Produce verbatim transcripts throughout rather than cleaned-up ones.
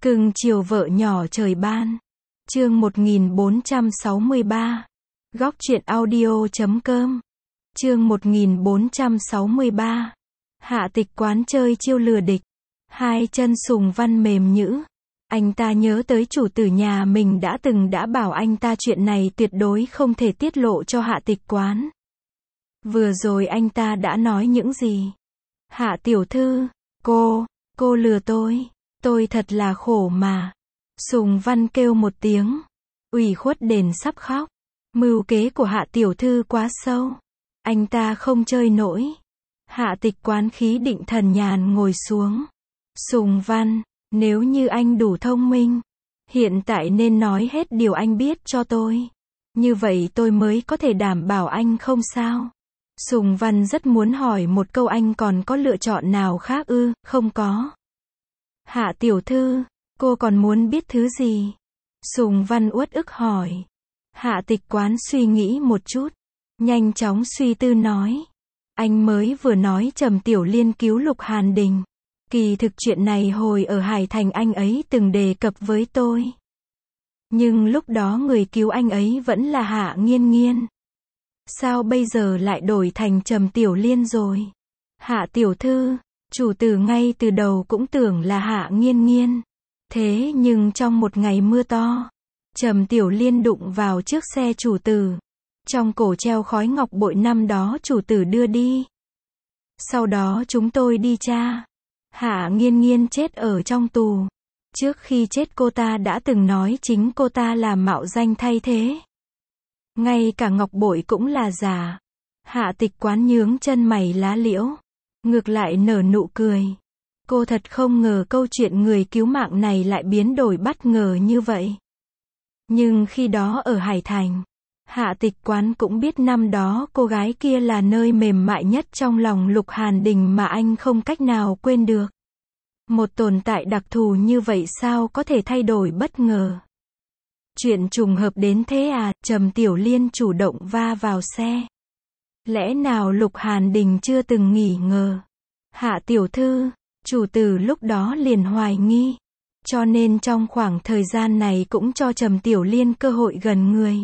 Cưng chiều vợ nhỏ trời ban. Chương một nghìn bốn trăm sáu mươi ba. Góc truyện audio chấm com. Chương một nghìn bốn trăm sáu mươi ba. Hạ Tịch quán chơi chiêu lừa địch. Hai chân Sùng Văn mềm nhũn. Anh ta nhớ tới chủ tử nhà mình đã từng đã bảo anh ta chuyện này tuyệt đối không thể tiết lộ cho Hạ Tịch quán. Vừa rồi anh ta đã nói những gì? Hạ tiểu thư, cô, cô lừa tôi, tôi thật là khổ mà. Sùng Văn kêu một tiếng, ủy khuất đến sắp khóc. Mưu kế của Hạ tiểu thư quá sâu, anh ta không chơi nổi. Hạ Tịch quán khí định thần nhàn ngồi xuống. Sùng Văn, nếu như anh đủ thông minh, hiện tại nên nói hết điều anh biết cho tôi. Như vậy tôi mới có thể đảm bảo anh không sao. Sùng Văn rất muốn hỏi một câu, anh còn có lựa chọn nào khác ư? Không có. Hạ tiểu thư, cô còn muốn biết thứ gì? Sùng Văn uất ức hỏi. Hạ Tịch quán suy nghĩ một chút, nhanh chóng suy tư nói. Anh mới vừa nói Trầm Tiểu Liên cứu Lục Hàn Đình. Kỳ thực chuyện này hồi ở Hải Thành anh ấy từng đề cập với tôi. Nhưng lúc đó người cứu anh ấy vẫn là Hạ Nghiên Nghiên. Sao bây giờ lại đổi thành Trầm Tiểu Liên rồi? Hạ tiểu thư, chủ tử ngay từ đầu cũng tưởng là Hạ Nghiên Nghiên. Thế nhưng trong một ngày mưa to, Trầm Tiểu Liên đụng vào trước xe chủ tử. Trong cổ treo khói ngọc bội năm đó chủ tử đưa đi. Sau đó chúng tôi đi tra. Hạ Nghiên Nghiên chết ở trong tù. Trước khi chết cô ta đã từng nói chính cô ta là mạo danh thay thế. Ngay cả ngọc bội cũng là giả. Hạ Tịch quán nhướng chân mày lá liễu. Ngược lại nở nụ cười. Cô thật không ngờ câu chuyện người cứu mạng này lại biến đổi bất ngờ như vậy. Nhưng khi đó ở Hải Thành, Hạ Tịch quán cũng biết năm đó cô gái kia là nơi mềm mại nhất trong lòng Lục Hàn Đình mà anh không cách nào quên được. Một tồn tại đặc thù như vậy sao có thể thay đổi bất ngờ? Chuyện trùng hợp đến thế à? Trầm Tiểu Liên chủ động va vào xe. Lẽ nào Lục Hàn Đình chưa từng nghỉ ngờ? Hạ tiểu thư, chủ tử lúc đó liền hoài nghi. Cho nên trong khoảng thời gian này cũng cho Trầm Tiểu Liên cơ hội gần người.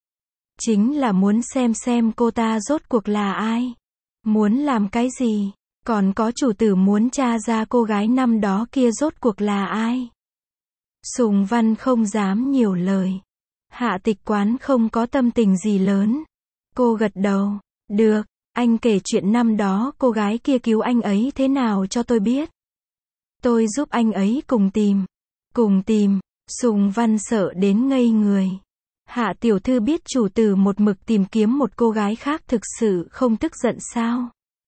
Chính là muốn xem xem cô ta rốt cuộc là ai. Muốn làm cái gì? Còn có chủ tử muốn tra ra cô gái năm đó kia rốt cuộc là ai. Sùng Văn không dám nhiều lời. Hạ Tịch quán không có tâm tình gì lớn. Cô gật đầu. Được, anh kể chuyện năm đó cô gái kia cứu anh ấy thế nào cho tôi biết. Tôi giúp anh ấy cùng tìm. Cùng tìm. Sùng Văn sợ đến ngây người. Hạ tiểu thư biết chủ tử một mực tìm kiếm một cô gái khác thực sự không tức giận sao?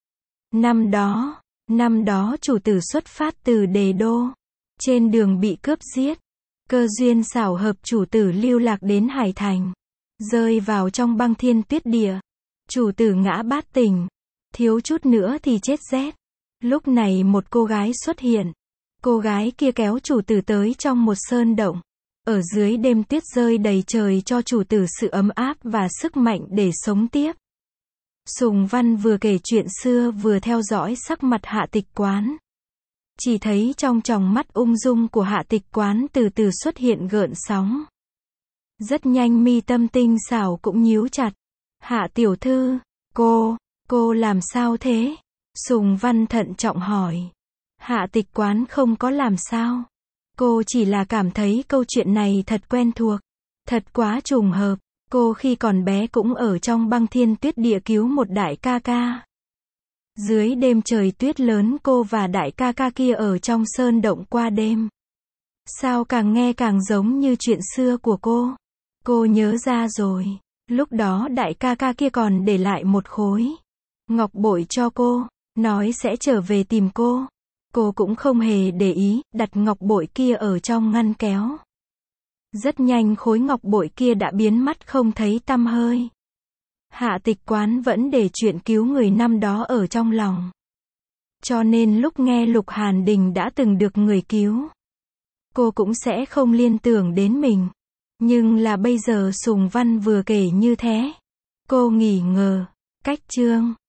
Năm đó, năm đó chủ tử xuất phát từ Đề Đô. Trên đường bị cướp giết. Cơ duyên xảo hợp chủ tử lưu lạc đến Hải Thành. Rơi vào trong băng thiên tuyết địa. Chủ tử ngã bát tỉnh. Thiếu chút nữa thì chết rét. Lúc này một cô gái xuất hiện. Cô gái kia kéo chủ tử tới trong một sơn động. Ở dưới đêm tuyết rơi đầy trời cho chủ tử sự ấm áp và sức mạnh để sống tiếp. Sùng Văn vừa kể chuyện xưa vừa theo dõi sắc mặt Hạ Tịch quán. Chỉ thấy trong tròng mắt ung dung của Hạ Tịch quán từ từ xuất hiện gợn sóng. Rất nhanh mi tâm tinh xảo cũng nhíu chặt. Hạ tiểu thư, cô, cô làm sao thế? Sùng Văn thận trọng hỏi. Hạ Tịch quán không có làm sao. Cô chỉ là cảm thấy câu chuyện này thật quen thuộc. Thật quá trùng hợp. Cô khi còn bé cũng ở trong băng thiên tuyết địa cứu một đại ca ca. Dưới đêm trời tuyết lớn cô và đại ca ca kia ở trong sơn động qua đêm. Sao càng nghe càng giống như chuyện xưa của cô. Cô nhớ ra rồi. Lúc đó đại ca ca kia còn để lại một khối ngọc bội cho cô. Nói sẽ trở về tìm cô. Cô cũng không hề để ý, đặt ngọc bội kia ở trong ngăn kéo. Rất nhanh khối ngọc bội kia đã biến mất không thấy tăm hơi. Hạ Tịch quán vẫn để chuyện cứu người năm đó ở trong lòng. Cho nên lúc nghe Lục Hàn Đình đã từng được người cứu, cô cũng sẽ không liên tưởng đến mình. Nhưng là bây giờ Sùng Văn vừa kể như thế. Cô nghỉ ngờ. Cách chương.